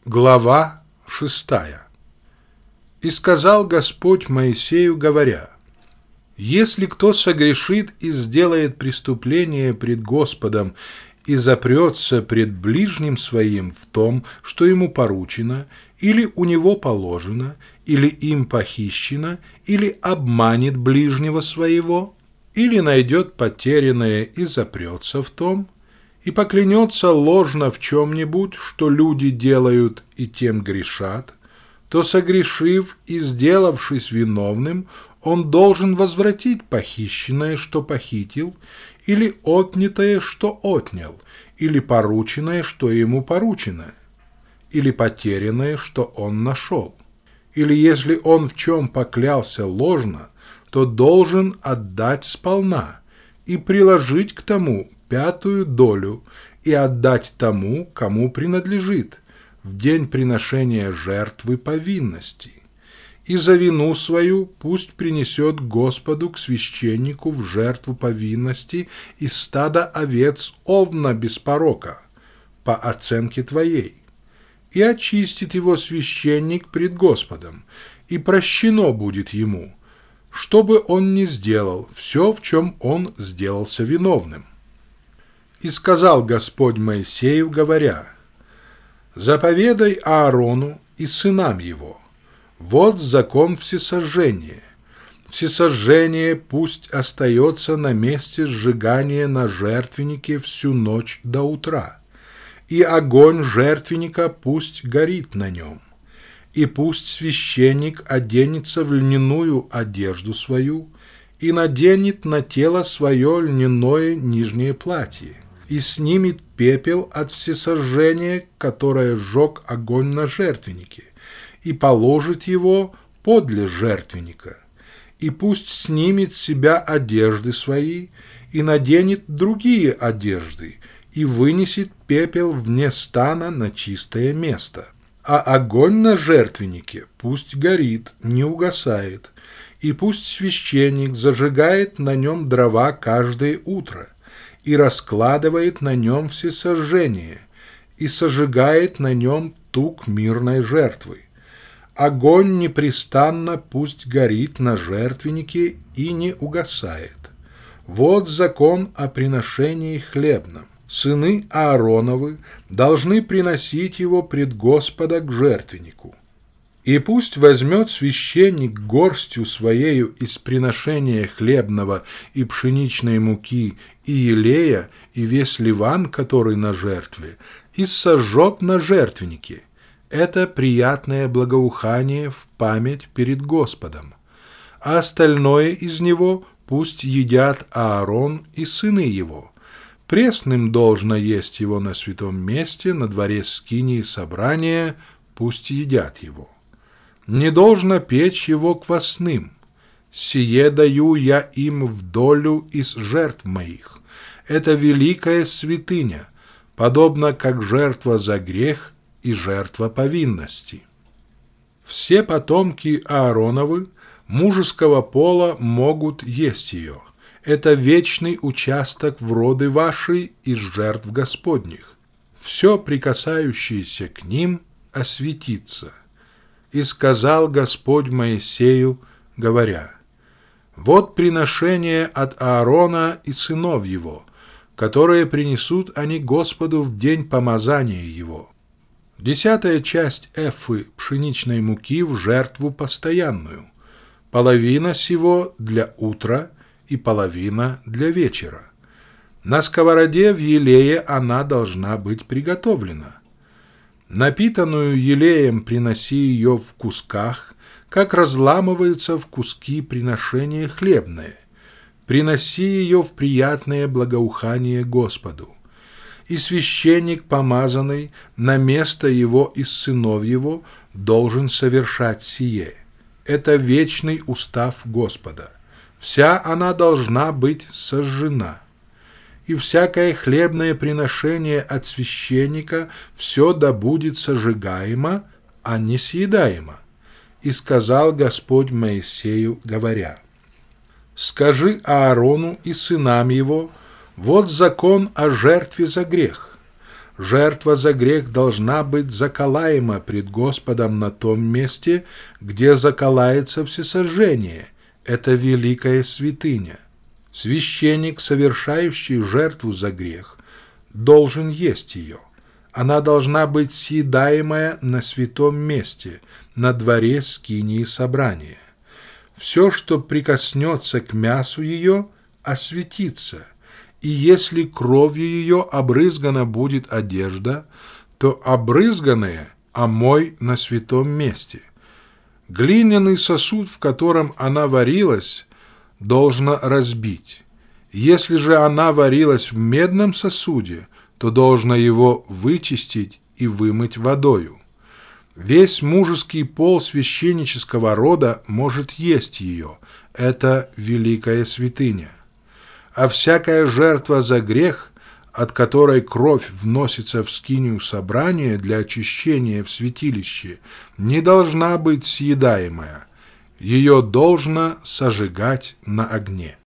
Глава 6. «И сказал Господь Моисею, говоря: если кто согрешит и сделает преступление пред Господом и запрется пред ближним своим в том, что ему поручено, или у него положено, или им похищено, или обманет ближнего своего, или найдет потерянное и запрется в том, и поклянется ложно в чем-нибудь, что люди делают и тем грешат, то, согрешив и сделавшись виновным, он должен возвратить похищенное, что похитил, или отнятое, что отнял, или порученное, что ему поручено, или потерянное, что он нашел. Или если он в чем поклялся ложно, то должен отдать сполна и приложить к тому 5-ю долю и отдать тому, кому принадлежит, в день приношения жертвы повинности. И за вину свою пусть принесет Господу к священнику в жертву повинности из стада овец овна без порока, по оценке твоей. И очистит его священник пред Господом, и прощено будет ему, что бы он ни сделал, все, в чем он сделался виновным. И сказал Господь Моисею, говоря: заповедай Аарону и сынам его: вот закон всесожжения. Всесожжение пусть остается на месте сжигания на жертвеннике всю ночь до утра, и огонь жертвенника пусть горит на нем. И пусть священник оденется в льняную одежду свою и наденет на тело свое льняное нижнее платье, и снимет пепел от всесожжения, которое сжег огонь на жертвеннике, и положит его подле жертвенника. И пусть снимет с себя одежды свои, и наденет другие одежды, и вынесет пепел вне стана на чистое место. А огонь на жертвеннике пусть горит, не угасает, и пусть священник зажигает на нем дрова каждое утро, и раскладывает на нем всесожжение, и сожигает на нем тук мирной жертвы. Огонь непрестанно пусть горит на жертвеннике и не угасает. Вот закон о приношении хлебном. Сыны Аароновы должны приносить его пред Господа к жертвеннику. И пусть возьмет священник горстью своею из приношения хлебного и пшеничной муки и елея и весь ливан, который на жертве, и сожжет на жертвеннике. Это приятное благоухание в память перед Господом. А остальное из него пусть едят Аарон и сыны его. Пресным должно есть его на святом месте, на дворе скинии собрания, пусть едят его. Не должно печь его квасным. Сие даю я им в долю из жертв моих. Это великая святыня, подобно как жертва за грех и жертва повинности. Все потомки Аароновы мужеского пола могут есть ее. Это вечный участок в роды вашей из жертв Господних. Все, прикасающееся к ним, осветится. И сказал Господь Моисею, говоря: вот приношение от Аарона и сынов его, которые принесут они Господу в день помазания его. 10-я часть эфы пшеничной муки в жертву постоянную, половина сего для утра и половина для вечера. На сковороде в елее она должна быть приготовлена. Напитанную елеем приноси ее в кусках, как разламывается в куски приношение хлебное. Приноси ее в приятное благоухание Господу. И священник, помазанный на место его из сынов его, должен совершать сие. Это вечный устав Господа. Вся она должна быть сожжена. И всякое хлебное приношение от священника все да будет сожигаемо, а не съедаемо. И сказал Господь Моисею, говоря: скажи Аарону и сынам его: вот закон о жертве за грех. Жертва за грех должна быть заколаема пред Господом на том месте, где заколается всесожжение. Это великая святыня. Священник, совершающий жертву за грех, должен есть ее. Она должна быть съедаемая на святом месте, на дворе скинии собрания. Все, что прикоснется к мясу ее, осветится, и если кровью ее обрызгана будет одежда, то обрызганное омой на святом месте. Глиняный сосуд, в котором она варилась, должно разбить. Если же она варилась в медном сосуде, то должно его вычистить и вымыть водою. Весь мужеский пол священнического рода может есть ее. Это великая святыня. А всякая жертва за грех, от которой кровь вносится в скинию собрания для очищения в святилище, не должна быть съедаемая. Ее должно сожигать на огне.